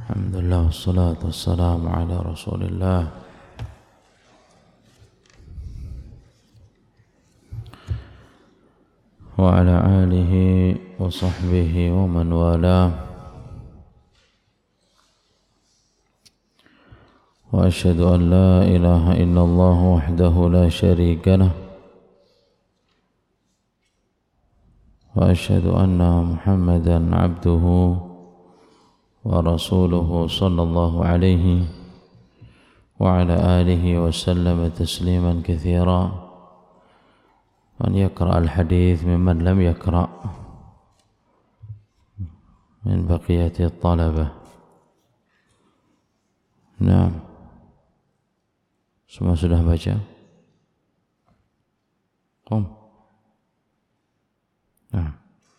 Alhamdulillah wassalatu wassalamu ala Rasulillah wa ala alihi wa sahbihi wa man wala wa asyhadu an la ilaha illallah wahdahu la syarika lah wa asyhadu anna Muhammadan abduhu wa rasuluhu sallallahu alaihi wa ala alihi wa sallam tasliman katsira. Man yaqra al-hadith mimman lam yaqra min baqiyati at-talabah. Naam. Semua sudah baca? Qum. Naam.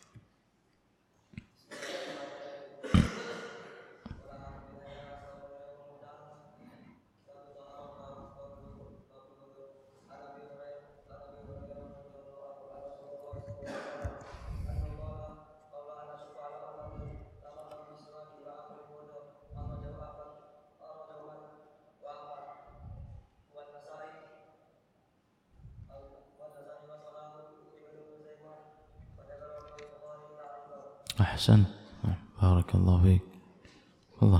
أحسن. بارك الله فيك. تفضل.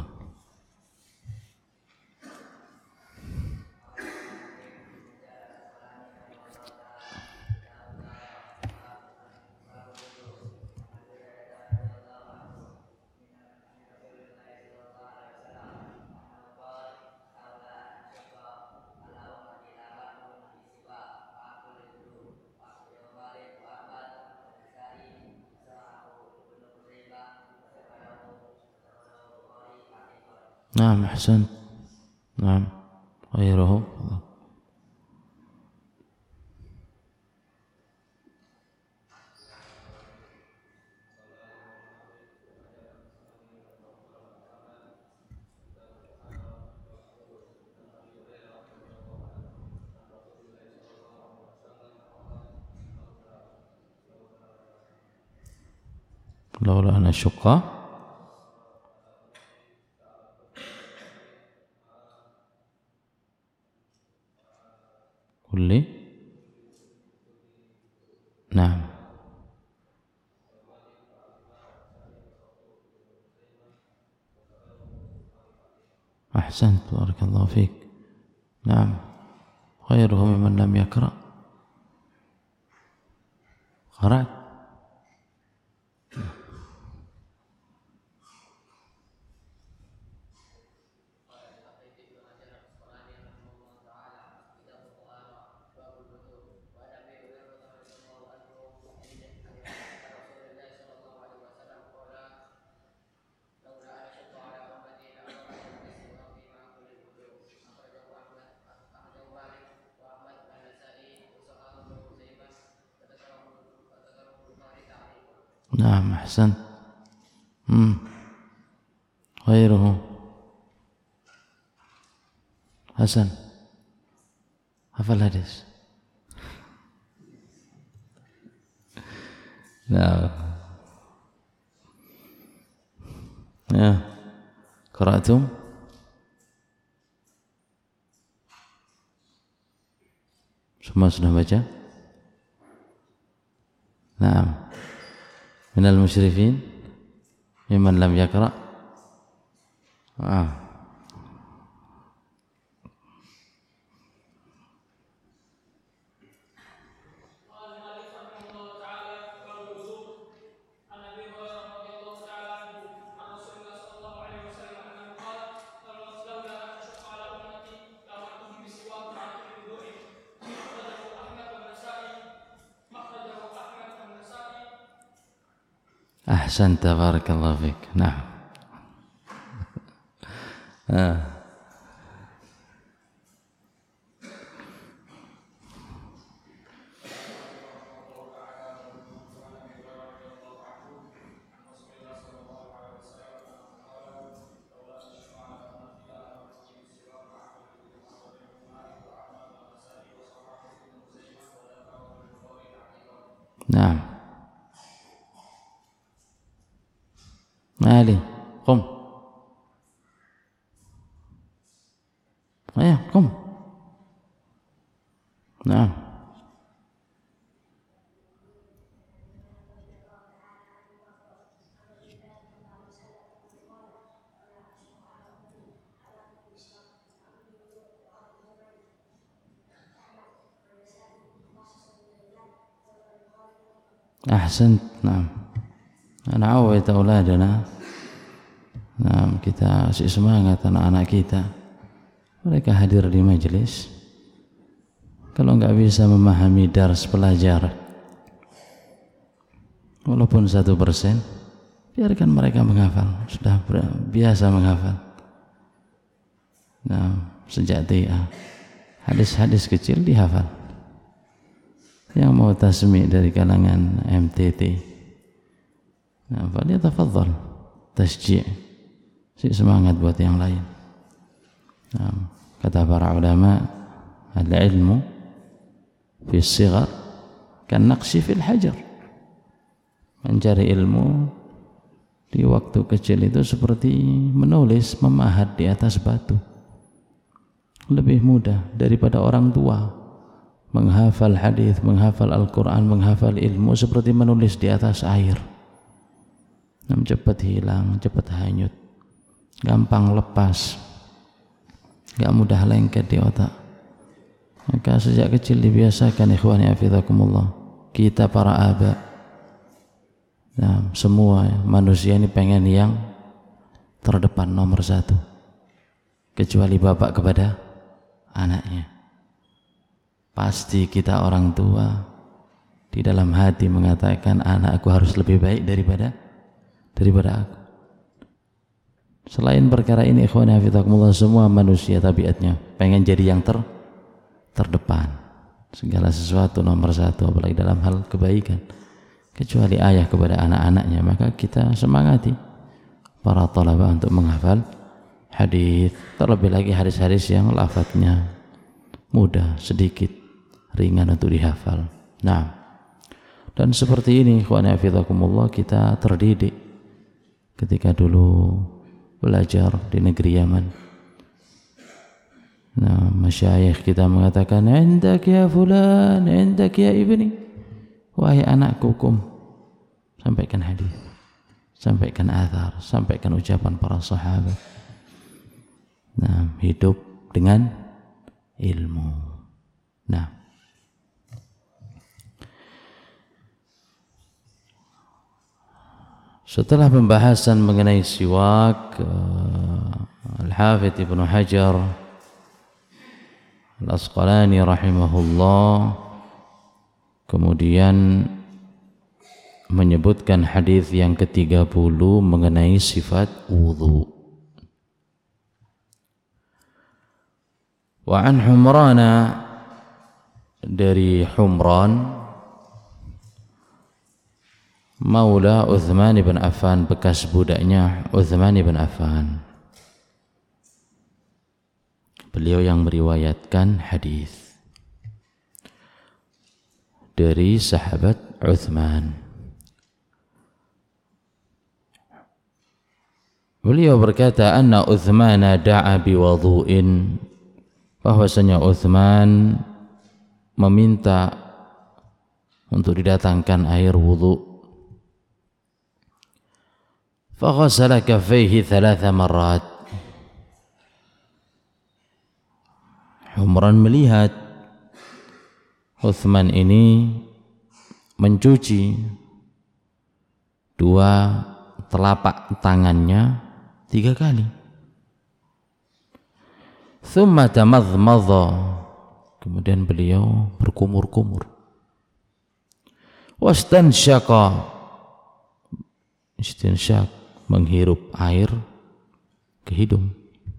نعم أحسنت. نعم غيره. لولا أن أشق كل. نعم أحسنت بارك الله فيك. نعم غيره ممن لم يقرأ. قرأت. نعم أحسنت. غيره. حسن hafal hadis. Nah, ya, qara'tum? Semua sudah baca? Naam. Minal musyrifin mimman lam yaqra. أحسنت بارك الله فيك. نعم. نعم. علي قم. Ayo, kom. Nah. Ahsan. Nah. Na'awid auladana. Nah, kita kasih semangat anak-anak kita. Mereka hadir di majelis. Kalau enggak bisa memahami dars pelajar, walaupun 1%, biarkan mereka menghafal. Sudah biasa menghafal. Nah, sejak TA, hadis-hadis kecil dihafal. Yang mau tasmi' dari kalangan MTT, nah, falyatafadhal tasji'. Si semangat buat yang lain. Nah, kata para ulama, al-ilmu fi sighar kan naqshi fil hajar. Mencari ilmu di waktu kecil itu seperti menulis, memahat di atas batu. Lebih mudah daripada orang tua. Menghafal hadis, menghafal Al-Quran, menghafal ilmu seperti menulis di atas air. Cepat hilang, cepat hanyut, gampang lepas, gak mudah lengket di otak. Maka sejak kecil dibiasakan, ikhwani hafizakumullah, kita para aba, nah, semua manusia ini pengen yang terdepan, nomor 1, kecuali bapak kepada anaknya. Pasti kita orang tua di dalam hati mengatakan, anakku harus lebih baik daripada aku. Selain perkara ini, ikhwan hafizakumullah, semua manusia tabiatnya pengen jadi yang terdepan, segala sesuatu nomor 1, apalagi dalam hal kebaikan, kecuali ayah kepada anak-anaknya. Maka kita semangati para talaba untuk menghafal hadis, terlebih lagi hadis-hadis yang lafadznya mudah, sedikit, ringan untuk dihafal. Nah, dan seperti ini ikhwan hafizakumullah, kita terdidik ketika dulu belajar di negeri Yaman. Nah, masyayikh kita mengatakan, "Indak ya fulan, indak ya ibni." Wahai anakku, kum, sampaikan hadis, sampaikan athar, sampaikan ucapan para sahabat. Nah, hidup dengan ilmu. Nah, setelah pembahasan mengenai siwak, Al-Hafidz Ibnu Hajar Al-Asqalani rahimahullah kemudian menyebutkan hadis yang ke-30 mengenai sifat wudu. Wa an Humrana, dari Humran maula Uthman bin Affan, bekas budaknya Uthman bin Affan. Beliau yang meriwayatkan hadis dari sahabat Uthman. Beliau berkata, anna Uthman da'a biwudu'in, bahwasanya Uthman meminta untuk didatangkan air wudu. Faghasala kaffaihi 3 marrat. Umran melihat Uthman ini mencuci 2 telapak tangannya 3 kali. Thumma tamadmadha, kemudian beliau berkumur-kumur. Wastansyaqa, istinsyak, menghirup air ke hidung.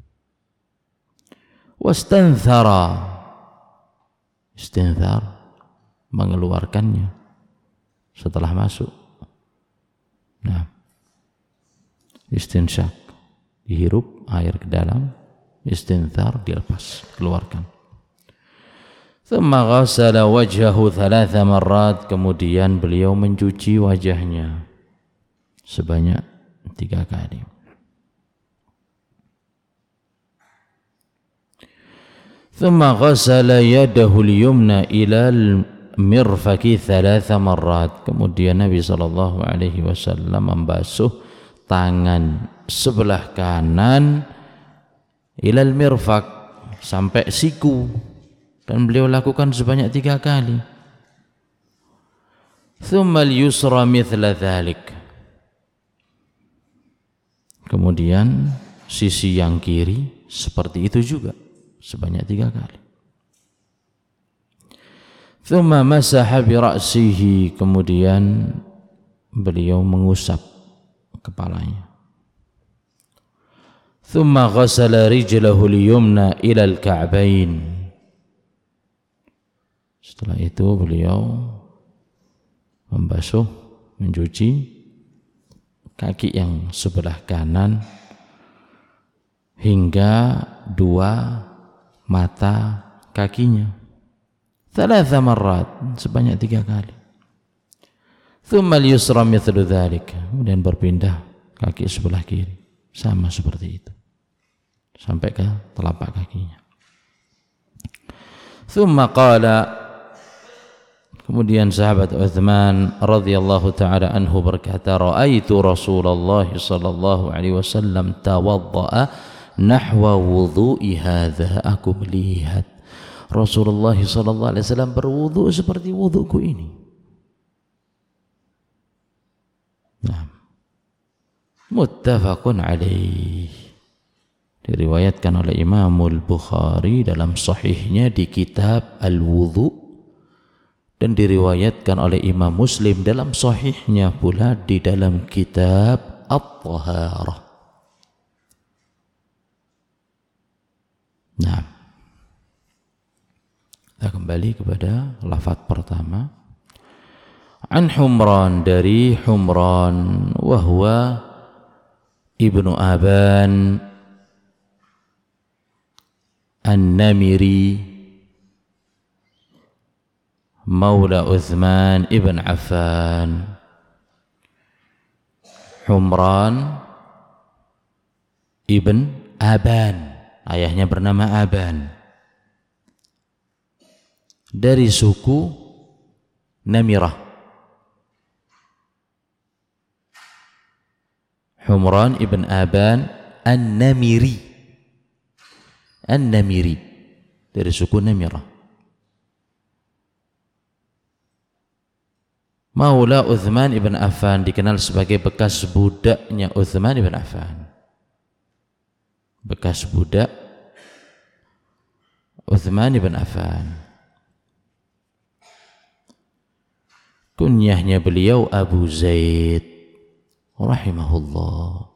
Wastanthara, istinthar, mengeluarkannya setelah masuk. Nah, istinsyak, dihirup air ke dalam, istinthar, dilepas, keluarkan. Thumma ghasala wajhahu 3 marrat, kemudian beliau mencuci wajahnya sebanyak 3 kali. Thumma ghasala yadahu al-yumna ila al-mirfaqi 3 marrat. Kemudian Nabi sallallahu alaihi wasallam membasuh tangan sebelah kanan ila al-mirfaq sampai siku, dan beliau lakukan sebanyak 3 kali. Thumma al-yusra mithla dhalik. Kemudian sisi yang kiri seperti itu juga sebanyak 3 kali. Thumma masaha bi ra'sihi, kemudian beliau mengusap kepalanya. Thumma ghasala rijlahu al-yumna ila al-ka'bain. Setelah itu beliau membasuh, mencuci kaki yang sebelah kanan hingga 2 mata kakinya 3 marrat, sebanyak 3 kali. Thumma al-yusra mithlu dhalik, kemudian berpindah kaki sebelah kiri sama seperti itu sampai ke telapak kakinya. Thumma qala, kemudian sahabat Uthman radhiyallahu taala anhu berkata, ra'aitu Rasulullah sallallahu alaihi wasallam tawadda'a nahwa wudhu'i hadha. Aku melihat Rasulullah sallallahu alaihi wasallam berwudu seperti wuduku ini. Nah, muttafaqun alaih, diriwayatkan oleh Imamul Bukhari dalam sahihnya di kitab Al-Wudhu, dan diriwayatkan oleh Imam Muslim dalam sahihnya pula di dalam kitab At-Taharah. Nah, kita kembali kepada lafaz pertama. An Humran, dari Humran, wahwa ibnu Aban An-Namiri maula Uthman ibn Affan. Humran ibn Aban, ayahnya bernama Aban, dari suku Namirah. Humran ibn Aban An-Namiri, An-Namiri dari suku Namirah. Maula Uthman ibn Affan, dikenal sebagai bekas budaknya Uthman ibn Affan, bekas budak Uthman ibn Affan. Kunyahnya beliau Abu Zaid rahimahullah.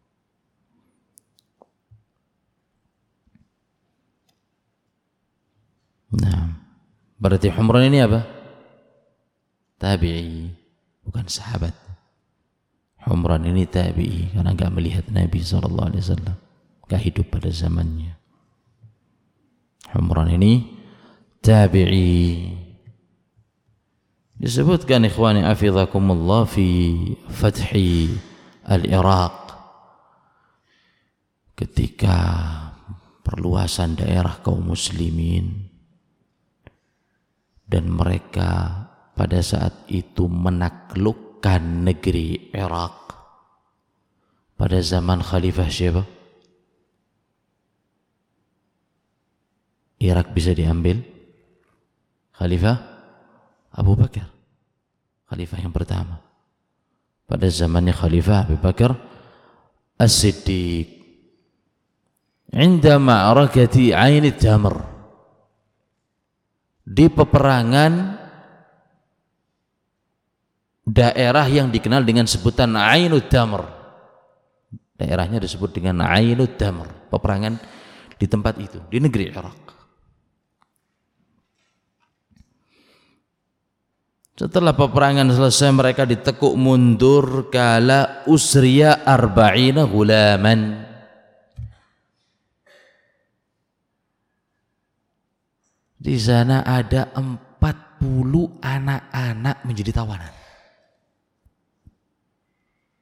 Nah, berarti Humran ini apa? Tabi'i, bukan sahabat. Humran ini tabi'i karena enggak melihat Nabi sallallahu alaihi wasallam, enggak hidup pada zamannya. Humran ini tabi'i. Disebutkan ikhwani hafizakumullah fi fathi al-Iraq, ketika perluasan daerah kaum muslimin dan mereka pada saat itu menaklukkan negeri Irak pada zaman Khalifah siapa? Irak bisa diambil Khalifah Abu Bakar, khalifah yang pertama pada zamannya Khalifah Abu Bakar As-Siddiq. Inda ma'arakati Ain Tamr, di peperangan daerah yang dikenal dengan sebutan Ainut Tamr, daerahnya disebut dengan Ainut Tamr, peperangan di tempat itu di negeri Irak. Setelah peperangan selesai, mereka ditekuk mundur kala usriya arba'ina gulaman. Di sana ada 40 anak-anak menjadi tawanan.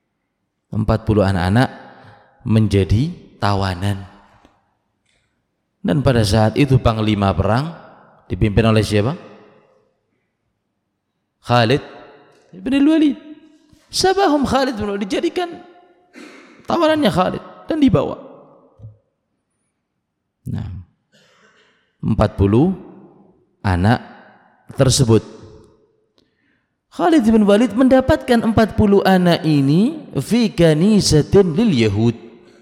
40 anak-anak menjadi tawanan. Dan pada saat itu panglima perang dipimpin oleh siapa? Khalid bin Walid. Sabahum Khalid bin Walid, dijadikan tawarannya Khalid dan dibawa. Nah, 40 anak tersebut. Khalid bin Walid mendapatkan 40 anak ini fi kanisatin lil Yahud.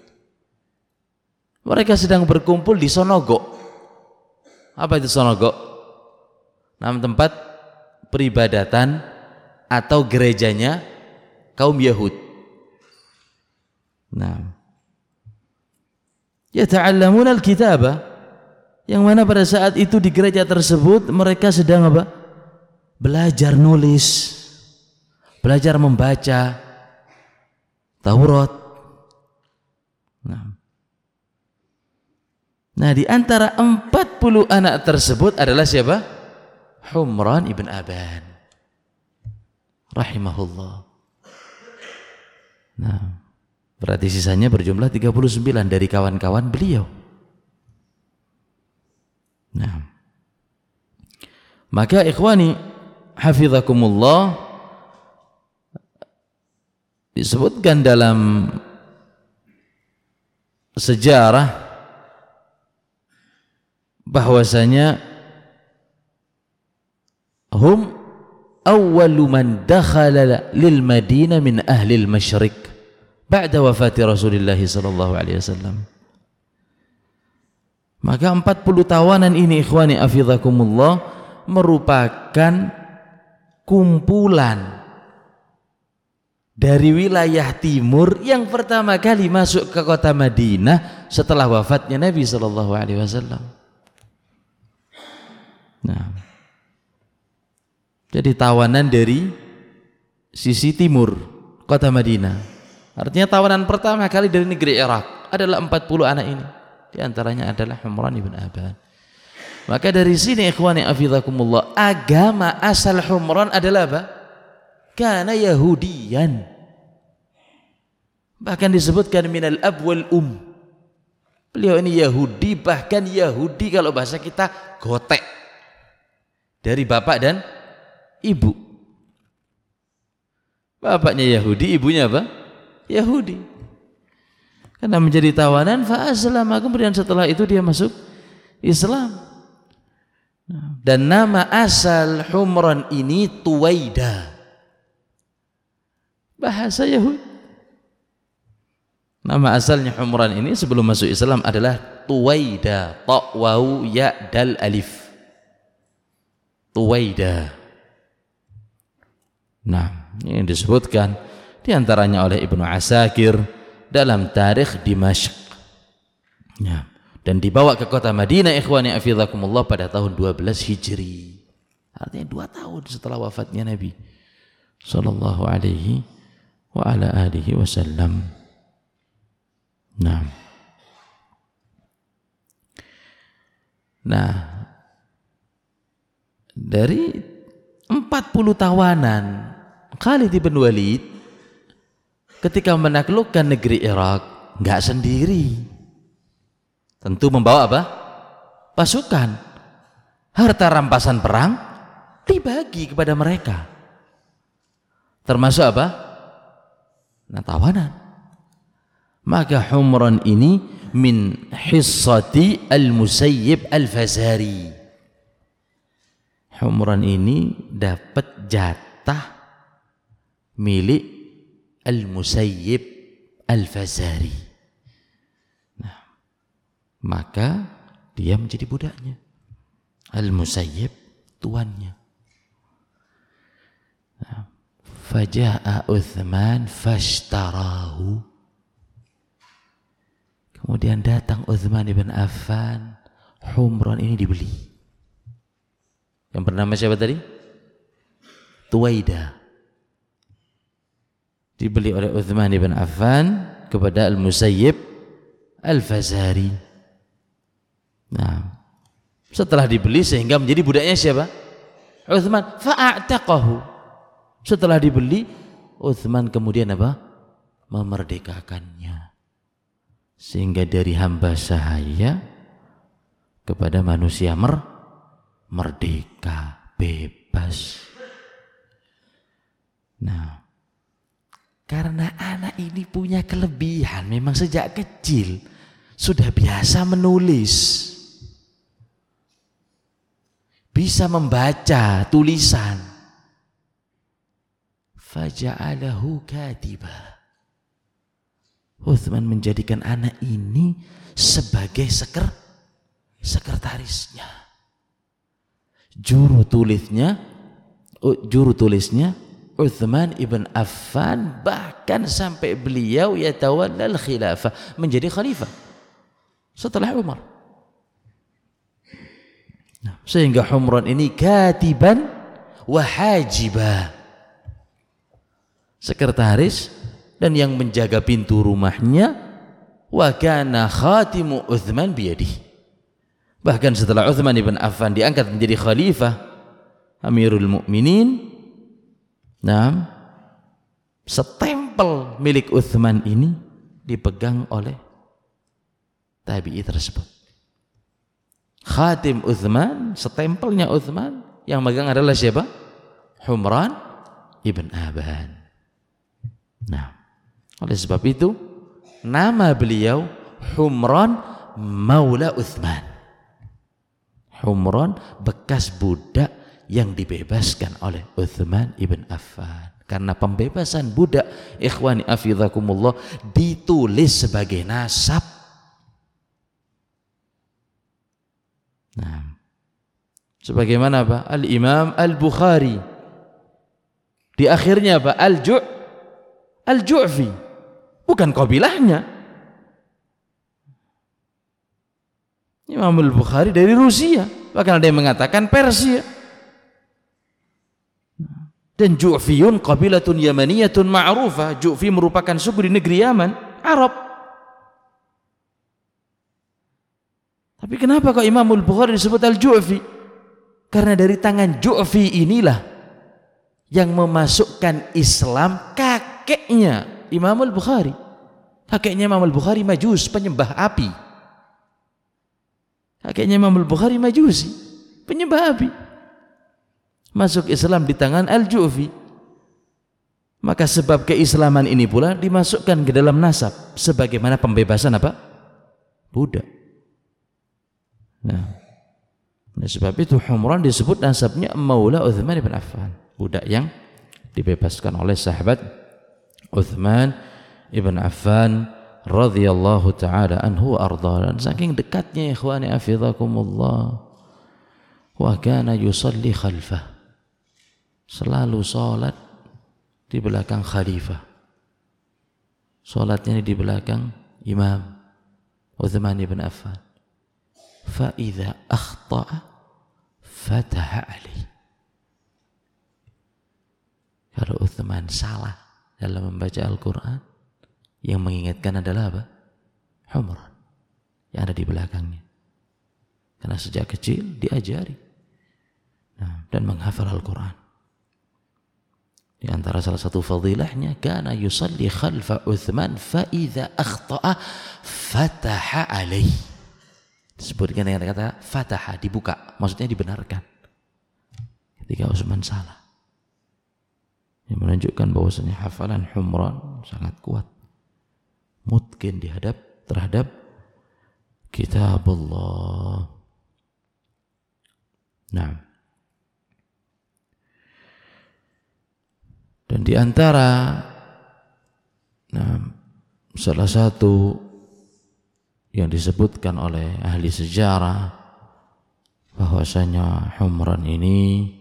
Mereka sedang berkumpul di Sonogok. Apa itu Sonogok? Nama tempat peribadatan atau gerejanya kaum Yahud. Nah, yata'allamuna al-kitaba, yang mana pada saat itu di gereja tersebut mereka sedang apa? Belajar nulis, belajar membaca Taurat. Nah, di antara 40 anak tersebut adalah siapa? Humran ibn Aban rahimahullah. Nah, berarti sisanya berjumlah 39 dari kawan-kawan beliau. Nah, maka ikhwani hafizakumullah, disebutkan dalam sejarah bahwasanya hum awwalu man dakhala lil Madinah min ahli al-Masyriq ba'da wafati Rasulullah sallallahu alaihi wasallam. Maka 40 tawanan ini ikhwani hafizakumullah merupakan kumpulan dari wilayah timur yang pertama kali masuk ke kota Madinah setelah wafatnya Nabi sallallahu alaihi wasallam. Nah, jadi tawanan dari sisi timur kota Madinah. Artinya tawanan pertama kali dari negeri Irak adalah 40 anak ini. Di antaranya adalah Humran ibn Aban. Maka dari sini ikhwani hafizakumullah, agama asal Humran adalah apa? Kana Yahudiyan. Bahkan disebutkan minal ab wal Beliau ini Yahudi, bahkan Yahudi kalau bahasa kita gotek. Dari bapak dan ibu. Bapaknya Yahudi, ibunya apa? Yahudi. Karena menjadi tawanan fa'aslama, kemudian setelah itu dia masuk Islam. Dan nama asal Humran ini Tuwaida, bahasa Yahudi. Nama asalnya Humran ini sebelum masuk Islam adalah Tuwaida, ta waw ya dal alif. Tuwaida. Nah, ini disebutkan diantaranya oleh Ibnu Asakir dalam Tarikh Dimashq. Ya. Dan dibawa ke kota Madinah ikhwani hafizakumullah pada tahun 12 Hijri. Artinya 2 tahun setelah wafatnya Nabi sallallahu alaihi wa ala alihi wasallam. Nah, dari 40 tawanan Khalid bin Walid ketika menaklukkan negeri Irak enggak sendiri. Tentu membawa apa? Pasukan. Harta rampasan perang dibagi kepada mereka. Termasuk apa? Nah, tawanan. Maka Humran ini min hissati al-Musayyib al-Fazari. Humran ini dapat jatah milik al-Musayyib al-Fazari. Nah, maka dia menjadi budaknya. Al-Musayyib tuannya. Nah, faja'a Uthman fashtarahu. Kemudian datang Uthman ibn Affan, Humran ini dibeli. Yang bernama siapa tadi? Tuwaida. Dibeli oleh Uthman ibn Affan kepada Al-Musayyib Al-Fazari. Nah, setelah dibeli sehingga menjadi budaknya siapa? Uthman. Fa'a'taqahu. Setelah dibeli, Uthman kemudian apa? Memerdekakannya. Sehingga dari hamba sahaya kepada manusia merdeka, bebas. Nah, karena anak ini punya kelebihan, memang sejak kecil sudah biasa menulis, bisa membaca tulisan. Faja'alahu katiba. Uthman menjadikan anak ini sebagai sekretarisnya. Juru tulisnya Uthman ibn Affan, bahkan sampai beliau yatawallal khilafah, menjadi khalifah setelah Umar. Sehingga Humran ini katiban wa hajiba, sekretaris dan yang menjaga pintu rumahnya. Wa kana khatimu Uthman biyadihi. Bahkan setelah Uthman ibn Affan diangkat menjadi khalifah Amirul Mukminin, nah, setempel milik Uthman ini dipegang oleh tabi'i tersebut. Khatim Uthman, setempelnya Uthman, yang megang adalah siapa? Humran ibn Aban. Nah, oleh sebab itu nama beliau Humran Maula Uthman. Humran bekas budak yang dibebaskan oleh Uthman ibn Affan. Karena pembebasan budak, ikhwani afidhakumullah, ditulis sebagai nasab. Nah, sebagaimana apa? Al-Imam Al-Bukhari di akhirnya apa? Al-Ju'fi, bukan kabilahnya. Imam Al-Bukhari dari Rusia, bahkan ada yang mengatakan Persia. Dan Ju'fiyun qabilatun yamaniyatun ma'rufah. Ju'fi merupakan suku di negeri Yaman, Arab. Tapi kenapa kok Imam Al-Bukhari disebut Al-Ju'fi? Karena dari tangan Ju'fi inilah yang memasukkan Islam kakeknya Imam Al-Bukhari. Kakeknya Imam Al-Bukhari Majus, penyembah api. Kakeknya Imam Al-Bukhari Majusi, penyembah api. Masuk Islam di tangan Al-Ju'fi. Maka sebab keislaman ini pula dimasukkan ke dalam nasab, sebagaimana pembebasan apa? Budak. Nah, sebab itu Humran disebut nasabnya Maula Uthman ibn Affan, budak yang dibebaskan oleh sahabat Uthman ibn Affan radhiyallahu ta'ala anhu wa arda. Dan saking dekatnya ikhwani afidhakumullah, wa kana yusalli khalfah, selalu salat di belakang khalifah, salatnya di belakang Imam Uthman ibn Affan. Fa idza akhta'a fataha alaih. Kalau Uthman salah dalam membaca Al-Quran, yang mengingatkan adalah apa? Humran yang ada di belakangnya. Karena sejak kecil diajari dan menghafal Al-Quran. Di antara salah satu fadilahnya, kana yusalli khalfa Uthman fa idza akhta'a fataha alaih. Disebutkan dengan kata fataha, dibuka, maksudnya dibenarkan ketika Uthman salah. Yang menunjukkan bahwasanya hafalan Humran sangat kuat, mutqin terhadap kitab Allah. Nah, dan di antara salah satu yang disebutkan oleh ahli sejarah bahwasanya Humran ini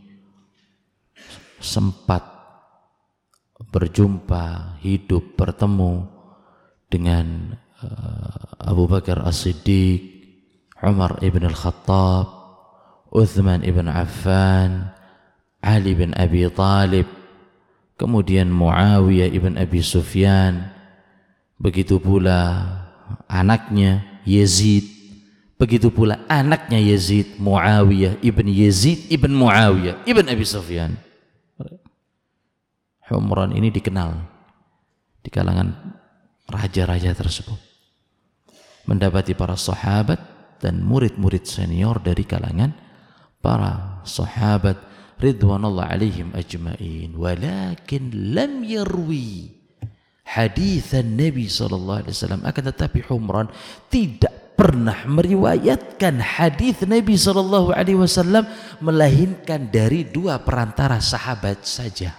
sempat berjumpa, hidup, bertemu dengan Abu Bakar As-Siddiq, Umar ibn Al-Khattab, Uthman ibn Affan, Ali bin Abi Talib, kemudian Muawiyah ibn Abi Sufyan, begitu pula anaknya Yazid, begitu pula anaknya Yazid, Muawiyah ibn Yazid ibn Muawiyah ibn Abi Sufyan. Humran ini dikenal di kalangan raja-raja tersebut, mendapati para sahabat dan murid-murid senior dari kalangan para sahabat ridwanullah alaihim ajma'in. Walakin lam yarwi hadithan Nabi SAW, akan tetapi Humran tidak pernah meriwayatkan hadis Nabi SAW melainkan dari dua perantara sahabat saja.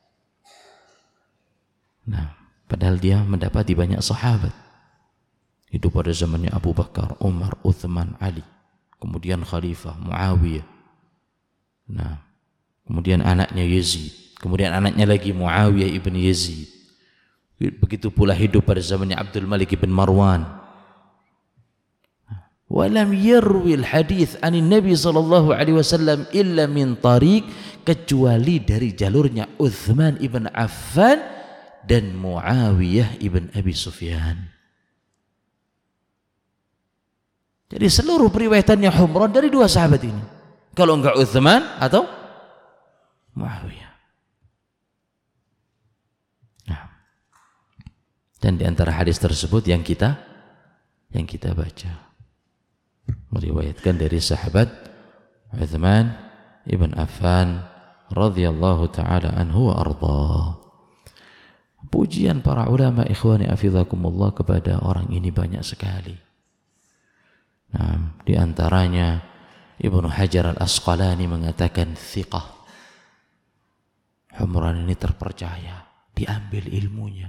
Nah, padahal dia mendapati banyak sahabat. Hidup pada zamannya Abu Bakar, Umar, Uthman, Ali, kemudian Khalifah Muawiyah. Nah, kemudian anaknya Yazid, kemudian anaknya lagi Muawiyah ibn Yazid. Begitu pula hidup pada zamannya Abdul Malik ibn Marwan. Walam yarwil hadith anin Nabi SAW illa min tariq, kecuali dari jalurnya Uthman ibn Affan dan Muawiyah ibn Abi Sufyan. Jadi seluruh periwayatannya Humran dari dua sahabat ini. Kalau enggak Uthman atau Muawiyah. Nah, dan di antara hadis tersebut yang kita baca, meriwayatkan dari sahabat Uthman ibn Affan radhiyallahu taala anhu wa arda. Pujian para ulama ikhwani hafizakumullah kepada orang ini banyak sekali. Nah, di antaranya Ibnu Hajar al-Asqalani mengatakan thiqah. Humran ini terpercaya, diambil ilmunya.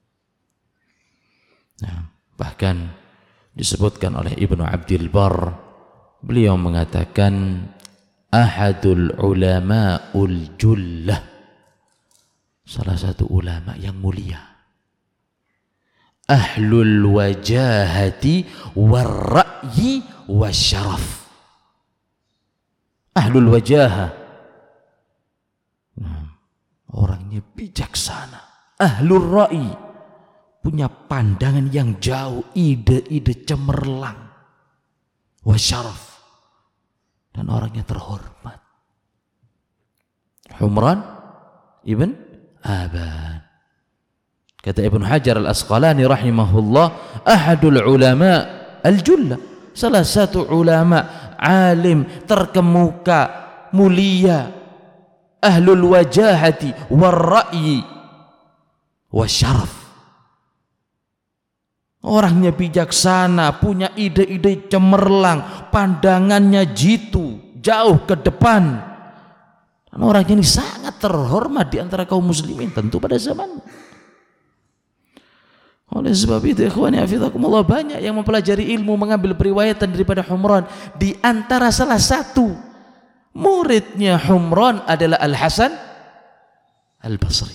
Nah, bahkan disebutkan oleh Ibnu Abdil Barr, beliau mengatakan ahadul ulama'ul jullah, salah satu ulama yang mulia, ahlul wajahati warra'yi wasyaraf. Ahlul wajahah, orangnya bijaksana. Ahlul ra'yi, punya pandangan yang jauh, ide-ide cemerlang. Wasyaraf, dan orangnya terhormat. Humran ibn Aban. Kata Ibnu Hajar al-Asqalani rahimahullah, ahadul ulama al-jullah, salah satu ulama alim terkemuka mulia, ahlul wajahati warra'yi wasyaraf, orangnya bijaksana, punya ide-ide cemerlang, pandangannya jitu, jauh ke depan. Dan orangnya ini sangat terhormat di antara kaum muslimin tentu pada zaman. Oleh sebab itu ikhwani hafizakumullah, banyak yang mempelajari ilmu mengambil periwayatan daripada Humran. Di antara salah satu muridnya Humran adalah Al-Hasan Al-Basri.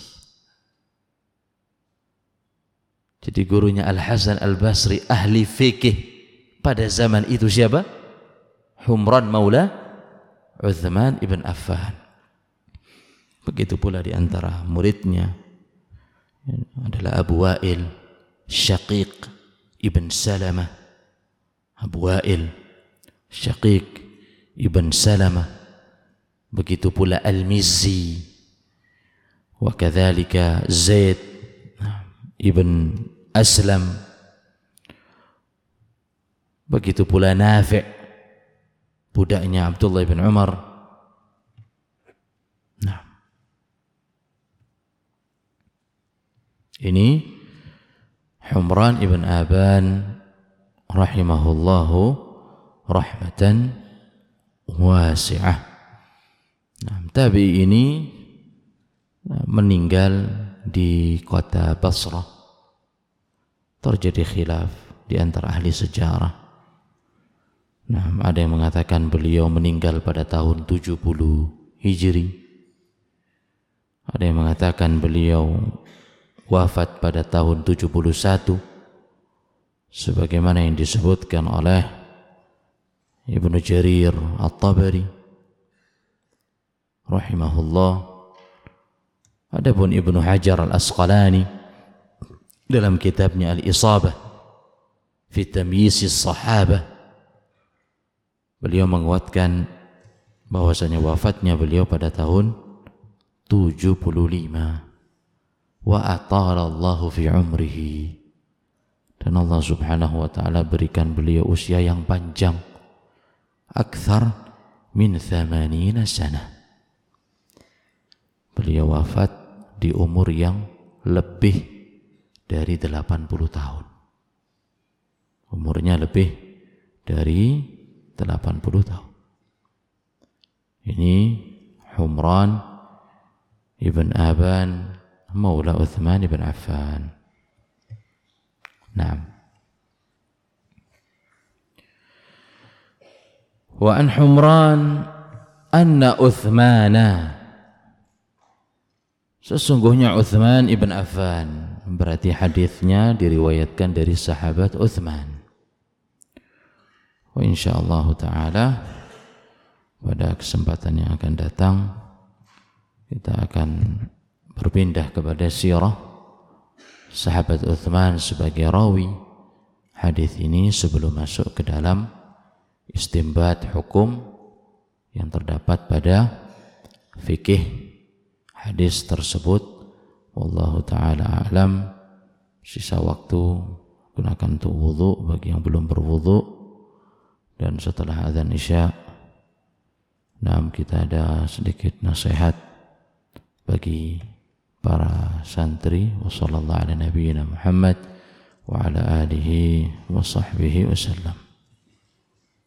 Jadi gurunya Al-Hasan Al-Basri ahli fikih pada zaman itu siapa? Humran maula Uthman ibn Affan. Begitu pula di antara muridnya adalah Abu Wa'il Syaqiq ibn Salamah. Abu Wa'il Syaqiq ibn Salamah. Begitu pula Al-Mizzi, wa kadzalika Zaid ibn Aslam. Begitu pula Nafi', budaknya Abdullah bin Umar. Nah, ini Humran ibn Aban rahimahullahu rahmatan wasi'ah. Nah, tabi'i ini meninggal di kota Basrah. Terjadi khilaf di antara ahli sejarah. Nah, ada yang mengatakan beliau meninggal pada tahun 70 Hijri. Ada yang mengatakan beliau wafat pada tahun 71 sebagaimana yang disebutkan oleh Ibnu Jarir At-Tabari rahimahullah. Adapun Ibnu Hajar Al-Asqalani dalam kitabnya Al-Isabah fi Tamyiz as-Sahabah, beliau menguatkan bahwasanya wafatnya beliau pada tahun 75. Wa atala Allahu fi umrihi, dan Allah subhanahu wa ta'ala berikan beliau usia yang panjang, akthar min 80 sana. Beliau wafat di umur yang lebih dari 80 tahun. Umurnya lebih dari 80 tahun. Ini Humran ibn Aban maula Uthman ibn Affan. Naam. Wa an Humran anna Uthmana, sesungguhnya Uthman ibn Affan, berarti hadisnya diriwayatkan dari sahabat Uthman. Wa insyaallah ta'ala pada kesempatan yang akan datang kita akan berpindah kepada sirah sahabat Uthman sebagai rawi hadis ini sebelum masuk ke dalam istinbat hukum yang terdapat pada fikih hadis tersebut. Wallahu ta'ala a'lam. Sisa waktu gunakan untuk wudu bagi yang belum berwudu, dan setelah azan isya kita ada sedikit nasihat bagi para santri. Wassallallahu ala nabiyyina Muhammad wa ala alihi wa sahbihi wasallam.